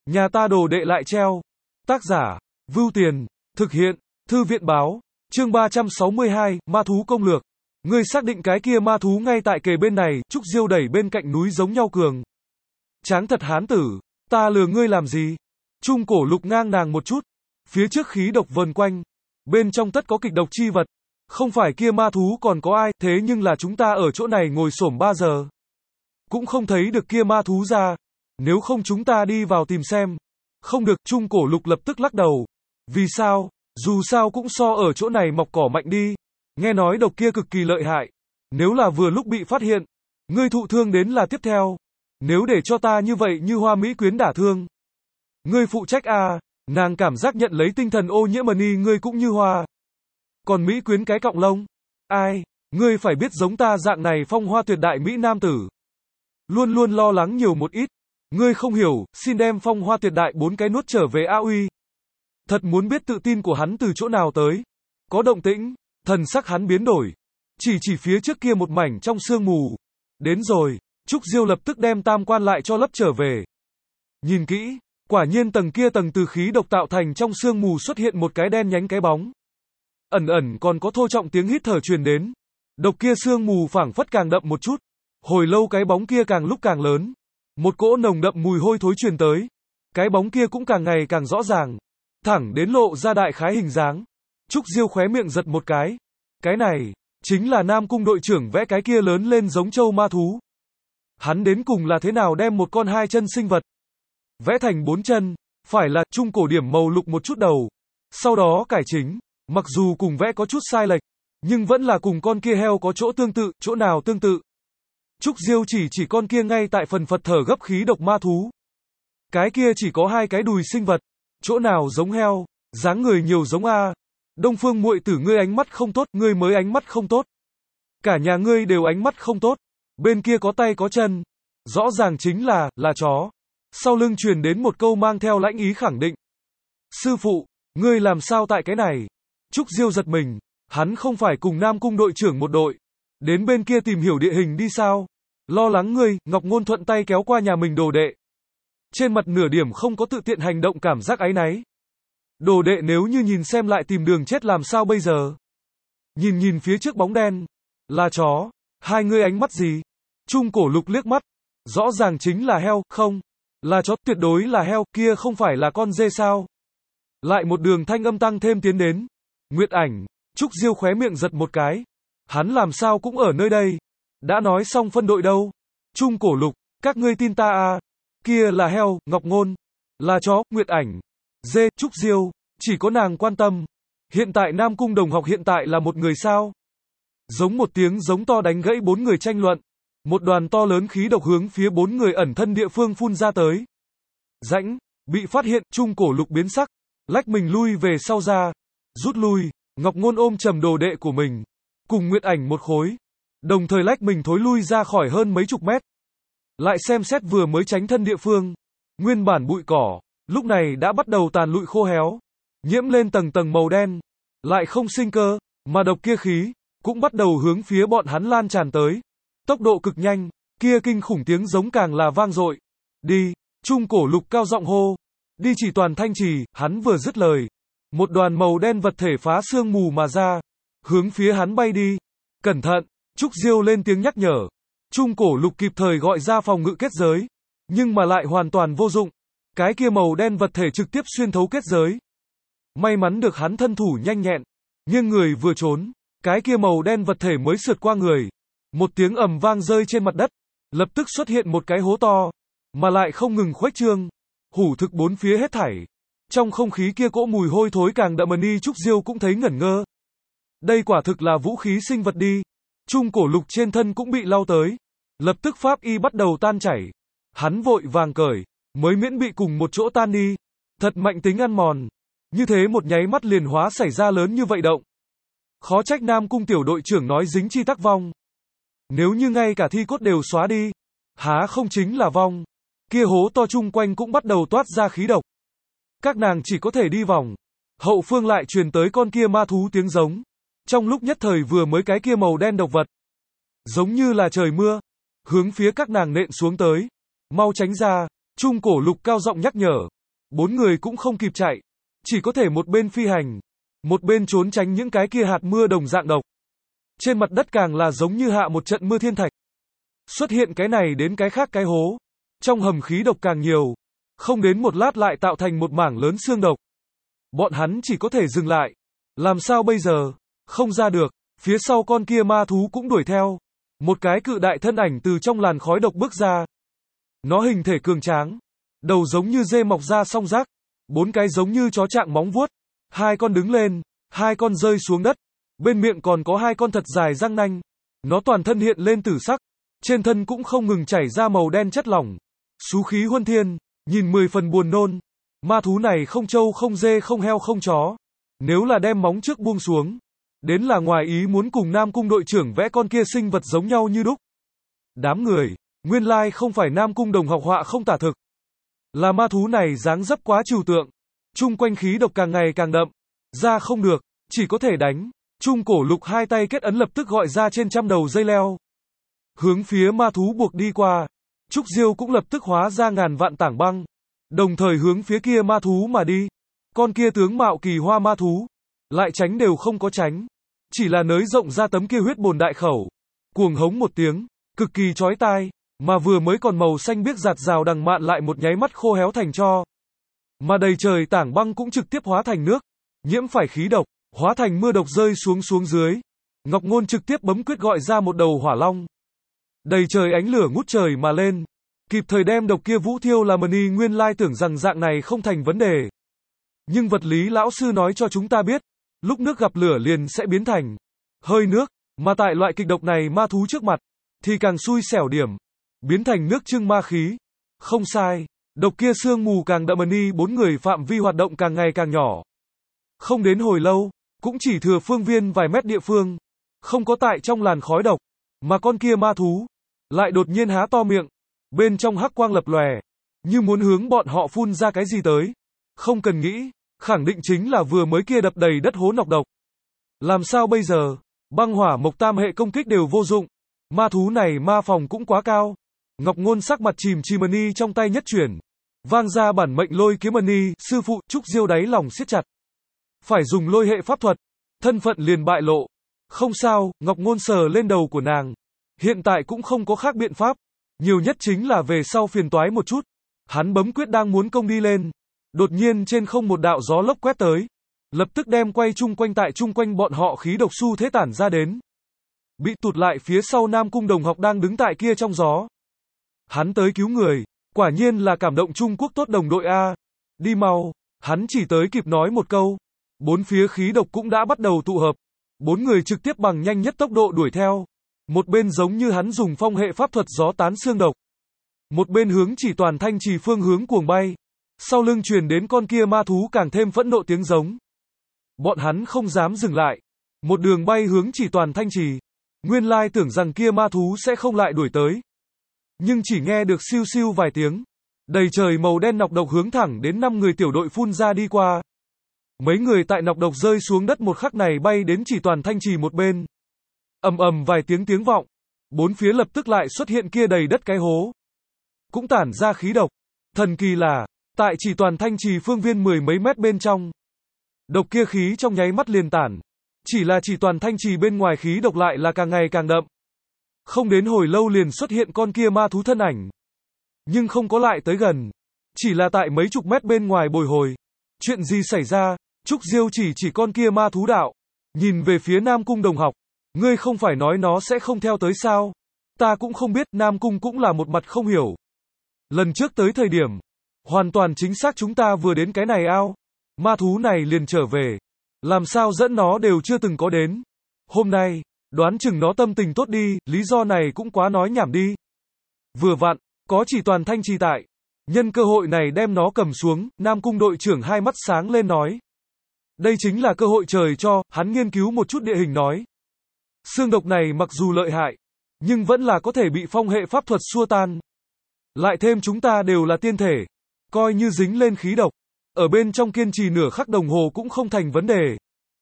Nhà ta đồ đệ lại treo. Tác giả, Vưu Tiền, thực hiện, Thư viện báo, chương 362, ma thú công lược. Ngươi xác định cái kia ma thú ngay tại kề bên này, Trúc Diêu đẩy bên cạnh núi giống nhau cường. Tráng thật hán tử, ta lừa ngươi làm gì? Trung Cổ Lục ngang nàng một chút, phía trước khí độc vần quanh, bên trong tất có kịch độc chi vật. Không phải kia ma thú còn có ai, thế nhưng là chúng ta ở chỗ này ngồi xổm 3 giờ. Cũng không thấy được kia ma thú ra. Nếu không chúng ta đi vào tìm xem. Không được, Trung Cổ Lục lập tức lắc đầu. Vì sao? Dù sao cũng so ở chỗ này mọc cỏ mạnh đi. Nghe nói độc kia cực kỳ lợi hại. Nếu là vừa lúc bị phát hiện, ngươi thụ thương đến là tiếp theo. Nếu để cho ta như vậy như Hoa Mỹ Quyến đả thương, ngươi phụ trách à? Nàng cảm giác nhận lấy tinh thần ô nhiễm ni ngươi cũng như hoa. Còn Mỹ Quyến cái cọng lông? Ai? Ngươi phải biết giống ta dạng này phong hoa tuyệt đại Mỹ nam tử. Luôn luôn lo lắng nhiều một ít. Ngươi không hiểu, xin đem phong hoa tuyệt đại 4 cái nuốt trở về A Uy. Thật muốn biết tự tin của hắn từ chỗ nào tới. Có động tĩnh, thần sắc hắn biến đổi. Chỉ phía trước kia một mảnh trong sương mù. Đến rồi, Trúc Diêu lập tức đem tam quan lại cho lấp trở về. Nhìn kỹ, quả nhiên tầng kia tầng từ khí độc tạo thành trong sương mù xuất hiện một cái đen nhánh cái bóng. Ẩn ẩn còn có thô trọng tiếng hít thở truyền đến. Độc kia sương mù phảng phất càng đậm một chút. Hồi lâu cái bóng kia càng lúc càng lớn. Một cỗ nồng đậm mùi hôi thối truyền tới. Cái bóng kia cũng càng ngày càng rõ ràng. Thẳng đến lộ ra đại khái hình dáng. Trúc Diêu khóe miệng giật một cái. Cái này, chính là Nam Cung đội trưởng vẽ cái kia lớn lên giống trâu ma thú. Hắn đến cùng là thế nào đem một con 2 chân sinh vật vẽ thành 4 chân, phải là trung cổ điểm màu lục một chút đầu. Sau đó cải chính, mặc dù cùng vẽ có chút sai lệch, nhưng vẫn là cùng con kia heo có chỗ tương tự, chỗ nào tương tự. Trúc Diêu chỉ con kia ngay tại phần phật thở gấp khí độc ma thú. Cái kia chỉ có 2 cái đùi sinh vật, chỗ nào giống heo, dáng người nhiều giống a. Đông Phương muội tử ngươi ánh mắt không tốt, ngươi mới ánh mắt không tốt. Cả nhà ngươi đều ánh mắt không tốt. Bên kia có tay có chân, rõ ràng chính là chó. Sau lưng truyền đến một câu mang theo lãnh ý khẳng định. Sư phụ, ngươi làm sao tại cái này? Trúc Diêu giật mình, hắn không phải cùng Nam Cung đội trưởng một đội. Đến bên kia tìm hiểu địa hình đi sao? Lo lắng ngươi, Ngọc Ngôn thuận tay kéo qua nhà mình đồ đệ. Trên mặt nửa điểm không có tự tiện hành động cảm giác áy náy. Đồ đệ nếu như nhìn xem lại tìm đường chết làm sao bây giờ? Nhìn phía trước bóng đen. Là chó. Hai ngươi ánh mắt gì? Trung Cổ Lục liếc mắt. Rõ ràng chính là heo, không? Là chó, tuyệt đối là heo, kia không phải là con dê sao? Lại một đường thanh âm tăng thêm tiến đến. Nguyệt Ảnh, Trúc Diêu khóe miệng giật một cái. Hắn làm sao cũng ở nơi đây. Đã nói xong phân đội đâu? Trung Cổ Lục, các ngươi tin ta à? Kia là heo, Ngọc Ngôn. Là chó, Nguyệt Ảnh. Dê, Trúc Diêu, chỉ có nàng quan tâm. Hiện tại Nam Cung đồng học hiện tại là một người sao? Giống một tiếng giống to đánh gãy 4 người tranh luận. Một đoàn to lớn khí độc hướng phía 4 người ẩn thân địa phương phun ra tới. Rãnh, bị phát hiện, Trung Cổ Lục biến sắc. Lách mình lui về sau ra. Rút lui, Ngọc Ngôn ôm trầm đồ đệ của mình. Cùng Nguyệt Ảnh một khối. Đồng thời lách mình thối lui ra khỏi hơn mấy chục mét. Lại xem xét vừa mới tránh thân địa phương. Nguyên bản bụi cỏ, lúc này đã bắt đầu tàn lụi khô héo. Nhiễm lên tầng tầng màu đen. Lại không sinh cơ, mà độc kia khí cũng bắt đầu hướng phía bọn hắn lan tràn tới. Tốc độ cực nhanh, kia kinh khủng tiếng giống càng là vang dội. Đi, Trung Cổ Lục cao giọng hô. Đi chỉ toàn thanh trì, hắn vừa dứt lời. Một đoàn màu đen vật thể phá sương mù mà ra. Hướng phía hắn bay đi. Cẩn thận, Trúc Diêu lên tiếng nhắc nhở. Trung Cổ Lục kịp thời gọi ra phòng ngự kết giới. Nhưng mà lại hoàn toàn vô dụng. Cái kia màu đen vật thể trực tiếp xuyên thấu kết giới. May mắn được hắn thân thủ nhanh nhẹn. Nhưng người vừa trốn. Cái kia màu đen vật thể mới sượt qua người. Một tiếng ầm vang rơi trên mặt đất. Lập tức xuất hiện một cái hố to. Mà lại không ngừng khuếch trương. Hủ thực bốn phía hết thảy. Trong không khí kia cỗ mùi hôi thối càng đậm ni Trúc Diêu cũng thấy ngẩn ngơ. Đây quả thực là vũ khí sinh vật đi. Trung Cổ Lục trên thân cũng bị lau tới. Lập tức pháp y bắt đầu tan chảy. Hắn vội vàng cởi. Mới miễn bị cùng một chỗ tan đi. Thật mạnh tính ăn mòn. Như thế một nháy mắt liền hóa xảy ra lớn như vậy động. Khó trách Nam Cung tiểu đội trưởng nói dính chi tắc vong. Nếu như ngay cả thi cốt đều xóa đi. Há không chính là vong. Kia hố to chung quanh cũng bắt đầu toát ra khí độc. Các nàng chỉ có thể đi vòng. Hậu phương lại truyền tới con kia ma thú tiếng giống. Trong lúc nhất thời vừa mới cái kia màu đen độc vật. Giống như là trời mưa. Hướng phía các nàng nện xuống tới. Mau tránh ra. Trung cổ lục cao giọng nhắc nhở. Bốn người cũng không kịp chạy. Chỉ có thể một bên phi hành, một bên trốn tránh những cái kia hạt mưa đồng dạng độc. Trên mặt đất càng là giống như hạ một trận mưa thiên thạch. Xuất hiện cái này đến cái khác cái hố. Trong hầm khí độc càng nhiều. Không đến một lát lại tạo thành một mảng lớn xương độc. Bọn hắn chỉ có thể dừng lại. Làm sao bây giờ? Không ra được. Phía sau con kia ma thú cũng đuổi theo. Một cái cự đại thân ảnh từ trong làn khói độc bước ra. Nó hình thể cường tráng. Đầu giống như dê mọc ra song rác. Bốn cái giống như chó trạng móng vuốt. Hai con đứng lên. Hai con rơi xuống đất. Bên miệng còn có hai con thật dài răng nanh. Nó toàn thân hiện lên tử sắc. Trên thân cũng không ngừng chảy ra màu đen chất lỏng. Xú khí huân thiên. Nhìn 10 phần buồn nôn. Ma thú này không trâu không dê không heo không chó. Nếu là đem móng trước buông xuống. Đến là ngoài ý muốn cùng Nam Cung đội trưởng vẽ con kia sinh vật giống nhau như đúc. Đám người. Nguyên lai không phải Nam Cung đồng học họa không tả thực. Là ma thú này dáng dấp quá trừu tượng. Trung quanh khí độc càng ngày càng đậm. Ra không được. Chỉ có thể đánh. Trung cổ lục hai tay kết ấn lập tức gọi ra trên trăm đầu dây leo. Hướng phía ma thú buộc đi qua. Trúc Diêu cũng lập tức hóa ra ngàn vạn tảng băng. Đồng thời hướng phía kia ma thú mà đi. Con kia tướng mạo kỳ hoa ma thú. Lại tránh đều không có tránh. Chỉ là nới rộng ra tấm kia huyết bồn đại khẩu. Cuồng hống một tiếng. Cực kỳ chói tai. Mà vừa mới còn màu xanh biếc giạt rào đằng mạn lại một nháy mắt khô héo thành tro. Mà đầy trời tảng băng cũng trực tiếp hóa thành nước. Nhiễm phải khí độc. Hóa thành mưa độc rơi xuống dưới. Ngọc Ngôn trực tiếp bấm quyết gọi ra một đầu hỏa long. Đầy trời ánh lửa ngút trời mà lên. Kịp thời đem độc kia vũ thiêu là Mani nguyên lai tưởng rằng dạng này không thành vấn đề. Nhưng vật lý lão sư nói cho chúng ta biết. Lúc nước gặp lửa liền sẽ biến thành hơi nước. Mà tại loại kịch độc này ma thú trước mặt. Thì càng xui xẻo điểm. Biến thành nước trưng ma khí. Không sai. Độc kia sương mù càng đậm Mani bốn người phạm vi hoạt động càng ngày càng nhỏ. Không đến hồi lâu. Cũng chỉ thừa phương viên vài mét địa phương. Không có tại trong làn khói độc. Mà con kia ma thú. Lại đột nhiên há to miệng. Bên trong hắc quang lập lòe. Như muốn hướng bọn họ phun ra cái gì tới. Không cần nghĩ. Khẳng định chính là vừa mới kia đập đầy đất hố nọc độc. Làm sao bây giờ? Băng hỏa mộc tam hệ công kích đều vô dụng. Ma thú này ma phòng cũng quá cao. Ngọc Ngôn sắc mặt chìm Mani trong tay nhất chuyển. Vang ra bản mệnh lôi kiếm Mani. Sư phụ Trúc Diêu đáy lòng siết chặt. Phải dùng lôi hệ pháp thuật. Thân phận liền bại lộ. Không sao, Ngọc Ngôn sờ lên đầu của nàng. Hiện tại cũng không có khác biện pháp. Nhiều nhất chính là về sau phiền toái một chút. Hắn bấm quyết đang muốn công đi lên. Đột nhiên trên không một đạo gió lốc quét tới. Lập tức đem quay chung quanh tại chung quanh bọn họ khí độc xu thế tản ra đến. Bị tụt lại phía sau Nam Cung đồng học đang đứng tại kia trong gió. Hắn tới cứu người. Quả nhiên là cảm động Trung Quốc tốt đồng đội A. Đi mau. Hắn chỉ tới kịp nói một câu. Bốn phía khí độc cũng đã bắt đầu tụ hợp. Bốn người trực tiếp bằng nhanh nhất tốc độ đuổi theo. Một bên giống như hắn dùng phong hệ pháp thuật gió tán xương độc. Một bên hướng chỉ toàn thanh trì phương hướng cuồng bay. Sau lưng truyền đến con kia ma thú càng thêm phẫn nộ tiếng giống. Bọn hắn không dám dừng lại. Một đường bay hướng chỉ toàn thanh trì. Nguyên lai tưởng rằng kia ma thú sẽ không lại đuổi tới. Nhưng chỉ nghe được siêu siêu vài tiếng. Đầy trời màu đen nọc độc hướng thẳng đến 5 người tiểu đội phun ra đi qua. Mấy người tại nọc độc rơi xuống đất một khắc này bay đến chỉ toàn thanh trì một bên. Ầm ầm vài tiếng vọng. Bốn phía lập tức lại xuất hiện kia đầy đất cái hố. Cũng tản ra khí độc. Thần kỳ là, tại chỉ toàn thanh trì phương viên 10 mấy mét bên trong. Độc kia khí trong nháy mắt liền tản. Chỉ là chỉ toàn thanh trì bên ngoài khí độc lại là càng ngày càng đậm. Không đến hồi lâu liền xuất hiện con kia ma thú thân ảnh. Nhưng không có lại tới gần. Chỉ là tại mấy chục mét bên ngoài bồi hồi. Chuyện gì xảy ra? Trúc Diêu chỉ con kia ma thú đạo. Nhìn về phía Nam Cung đồng học. Ngươi không phải nói nó sẽ không theo tới sao? Ta cũng không biết, Nam Cung cũng là một mặt không hiểu. Lần trước tới thời điểm. Hoàn toàn chính xác chúng ta vừa đến cái này ao. Ma thú này liền trở về. Làm sao dẫn nó đều chưa từng có đến. Hôm nay, đoán chừng nó tâm tình tốt đi, lý do này cũng quá nói nhảm đi. Vừa vặn, có chỉ toàn thanh trì tại. Nhân cơ hội này đem nó cầm xuống, Nam Cung đội trưởng hai mắt sáng lên nói. Đây chính là cơ hội trời cho, hắn nghiên cứu một chút địa hình nói. Xương độc này mặc dù lợi hại, nhưng vẫn là có thể bị phong hệ pháp thuật xua tan. Lại thêm chúng ta đều là tiên thể, coi như dính lên khí độc, ở bên trong kiên trì nửa khắc đồng hồ cũng không thành vấn đề.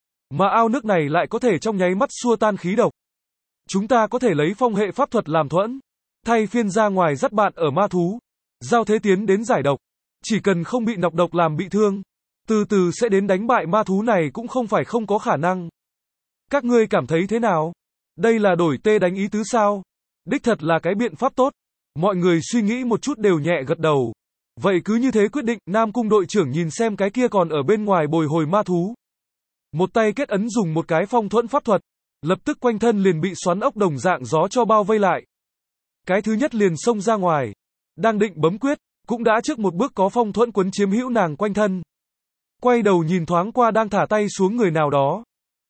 Mà ao nước này lại có thể trong nháy mắt xua tan khí độc. Chúng ta có thể lấy phong hệ pháp thuật làm thuẫn, thay phiên ra ngoài dắt bạn ở ma thú. Giao thế tiến đến giải độc. Chỉ cần không bị nọc độc làm bị thương, từ từ sẽ đến đánh bại ma thú này cũng không phải không có khả năng. Các ngươi cảm thấy thế nào? Đây là đổi tê đánh ý tứ sao? Đích thật là cái biện pháp tốt. Mọi người suy nghĩ một chút đều nhẹ gật đầu. Vậy cứ như thế quyết định, Nam Cung đội trưởng nhìn xem cái kia còn ở bên ngoài bồi hồi ma thú. Một tay kết ấn dùng một cái phong thuẫn pháp thuật, lập tức quanh thân liền bị xoắn ốc đồng dạng gió cho bao vây lại. Cái thứ nhất liền xông ra ngoài, đang định bấm quyết, cũng đã trước một bước có phong thuẫn quấn chiếm hữu nàng quanh thân. Quay đầu nhìn thoáng qua đang thả tay xuống người nào đó.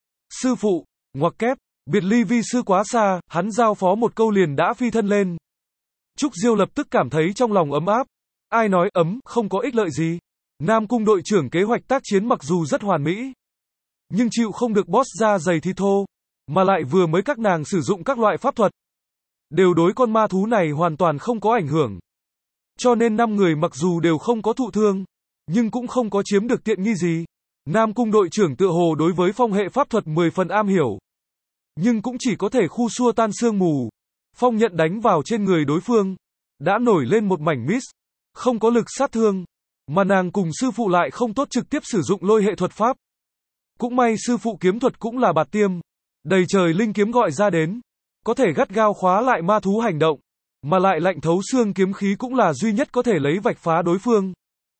Sư phụ, ngoặc kép, biệt ly vi sư quá xa, hắn giao phó một câu liền đã phi thân lên. Trúc Diêu lập tức cảm thấy trong lòng ấm áp. Ai nói ấm, không có ích lợi gì. Nam Cung đội trưởng kế hoạch tác chiến mặc dù rất hoàn mỹ, nhưng chịu không được boss da dày thịt thô, mà lại vừa mới các nàng sử dụng các loại pháp thuật, đều đối con ma thú này hoàn toàn không có ảnh hưởng. Cho nên 5 người mặc dù đều không có thụ thương, nhưng cũng không có chiếm được tiện nghi gì. Nam Cung đội trưởng tựa hồ đối với phong hệ pháp thuật 10 phần am hiểu, nhưng cũng chỉ có thể khu xua tan sương mù. Phong nhận đánh vào trên người đối phương, đã nổi lên một mảnh mist, không có lực sát thương, mà nàng cùng sư phụ lại không tốt trực tiếp sử dụng lôi hệ thuật pháp. Cũng may sư phụ kiếm thuật cũng là bạt tiêm, đầy trời linh kiếm gọi ra đến, có thể gắt gao khóa lại ma thú hành động, mà lại lạnh thấu xương kiếm khí cũng là duy nhất có thể lấy vạch phá đối phương.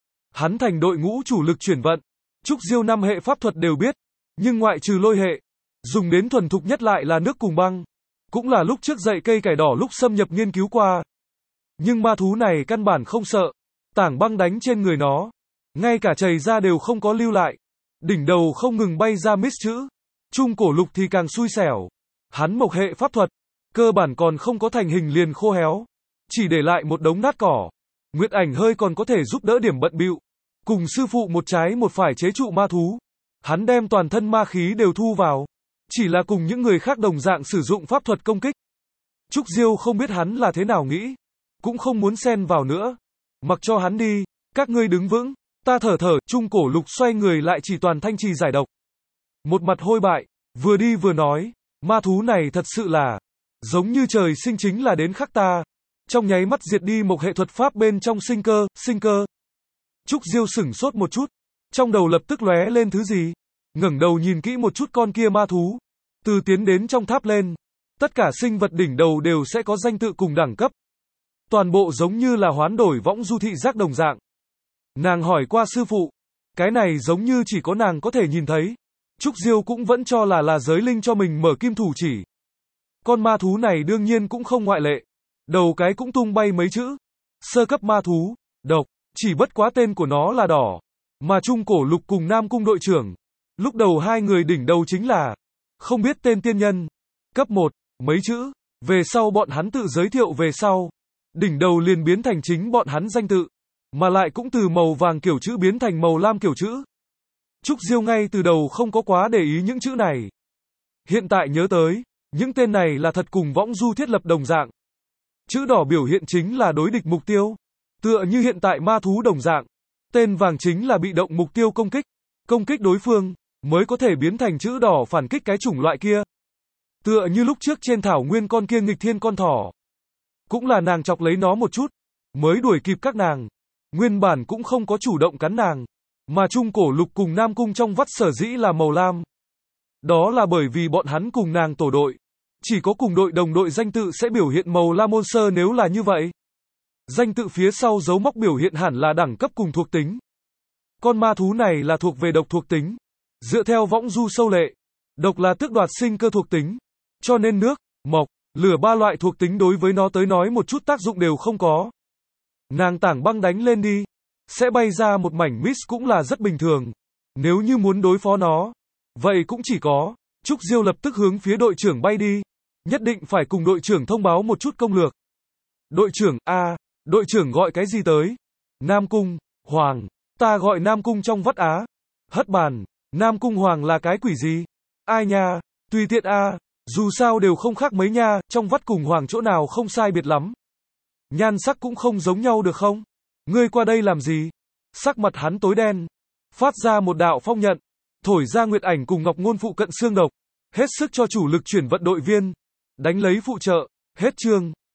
Hắn thành đội ngũ chủ lực chuyển vận, Trúc Diêu 5 hệ pháp thuật đều biết, nhưng ngoại trừ lôi hệ, dùng đến thuần thục nhất lại là nước cùng băng, cũng là lúc trước dạy cây cải đỏ lúc xâm nhập nghiên cứu qua. Nhưng ma thú này căn bản không sợ, tảng băng đánh trên người nó, ngay cả chảy ra đều không có lưu lại. Đỉnh đầu không ngừng bay ra mist chữ. Trung cổ lục thì càng xui xẻo. Hắn mộc hệ pháp thuật, cơ bản còn không có thành hình liền khô héo, chỉ để lại một đống nát cỏ. Nguyệt Ảnh hơi còn có thể giúp đỡ điểm bận bịu, cùng sư phụ một trái một phải chế trụ ma thú. Hắn đem toàn thân ma khí đều thu vào, chỉ là cùng những người khác đồng dạng sử dụng pháp thuật công kích. Trúc Diêu không biết hắn là thế nào nghĩ, cũng không muốn xen vào nữa. Mặc cho hắn đi, các ngươi đứng vững, ta thở thở. Trung cổ lục xoay người lại chỉ toàn thanh trì giải độc. Một mặt hôi bại, vừa đi vừa nói, ma thú này thật sự là, giống như trời sinh chính là đến khắc ta. Trong nháy mắt diệt đi một hệ thuật pháp bên trong sinh cơ. Trúc Diêu sửng sốt một chút, trong đầu lập tức lóe lên thứ gì. Ngẩng đầu nhìn kỹ một chút con kia ma thú, từ tiến đến trong tháp lên, tất cả sinh vật đỉnh đầu đều sẽ có danh tự cùng đẳng cấp. Toàn bộ giống như là hoán đổi võng du thị giác đồng dạng. Nàng hỏi qua sư phụ, cái này giống như chỉ có nàng có thể nhìn thấy. Trúc Diêu cũng vẫn cho là giới linh cho mình mở kim thủ chỉ. Con ma thú này đương nhiên cũng không ngoại lệ. Đầu cái cũng tung bay mấy chữ. Sơ cấp ma thú, độc, chỉ bất quá tên của nó là đỏ. Mà Trung cổ lục cùng Nam Cung đội trưởng, lúc đầu hai người đỉnh đầu chính là, không biết tên tiên nhân. Cấp 1, mấy chữ, về sau bọn hắn tự giới thiệu về sau. Đỉnh đầu liền biến thành chính bọn hắn danh tự, mà lại cũng từ màu vàng kiểu chữ biến thành màu lam kiểu chữ. Trúc Diêu ngay từ đầu không có quá để ý những chữ này. Hiện tại nhớ tới, những tên này là thật cùng võng du thiết lập đồng dạng. Chữ đỏ biểu hiện chính là đối địch mục tiêu. Tựa như hiện tại ma thú đồng dạng. Tên vàng chính là bị động mục tiêu công kích. Công kích đối phương, mới có thể biến thành chữ đỏ phản kích cái chủng loại kia. Tựa như lúc trước trên thảo nguyên con kia nghịch thiên con thỏ. Cũng là nàng chọc lấy nó một chút, mới đuổi kịp các nàng. Nguyên bản cũng không có chủ động cắn nàng. Mà Trung cổ lục cùng Nam Cung trong vắt sở dĩ là màu lam. Đó là bởi vì bọn hắn cùng nàng tổ đội. Chỉ có cùng đội đồng đội danh tự sẽ biểu hiện màu lam monster nếu là như vậy. Danh tự phía sau dấu mốc biểu hiện hẳn là đẳng cấp cùng thuộc tính. Con ma thú này là thuộc về độc thuộc tính. Dựa theo võng du sâu lệ, độc là tước đoạt sinh cơ thuộc tính. Cho nên nước, mộc, lửa ba loại thuộc tính đối với nó tới nói một chút tác dụng đều không có. Nàng tảng băng đánh lên đi, sẽ bay ra một mảnh mist cũng là rất bình thường. Nếu như muốn đối phó nó, vậy cũng chỉ có. Trúc Diêu lập tức hướng phía đội trưởng bay đi. Nhất định phải cùng đội trưởng thông báo một chút công lược. Đội trưởng, đội trưởng gọi cái gì tới? Nam Cung, Hoàng, ta gọi Nam Cung trong vắt á. Hất bàn, Nam Cung Hoàng là cái quỷ gì? Ai nha, tùy tiện dù sao đều không khác mấy nha, trong vắt cùng Hoàng chỗ nào không sai biệt lắm. Nhan sắc cũng không giống nhau được không? Ngươi qua đây làm gì? Sắc mặt hắn tối đen, phát ra một đạo phong nhận, thổi ra Nguyệt Ảnh cùng Ngọc Ngôn phụ cận xương độc, hết sức cho chủ lực chuyển vận đội viên, đánh lấy phụ trợ, hết chương.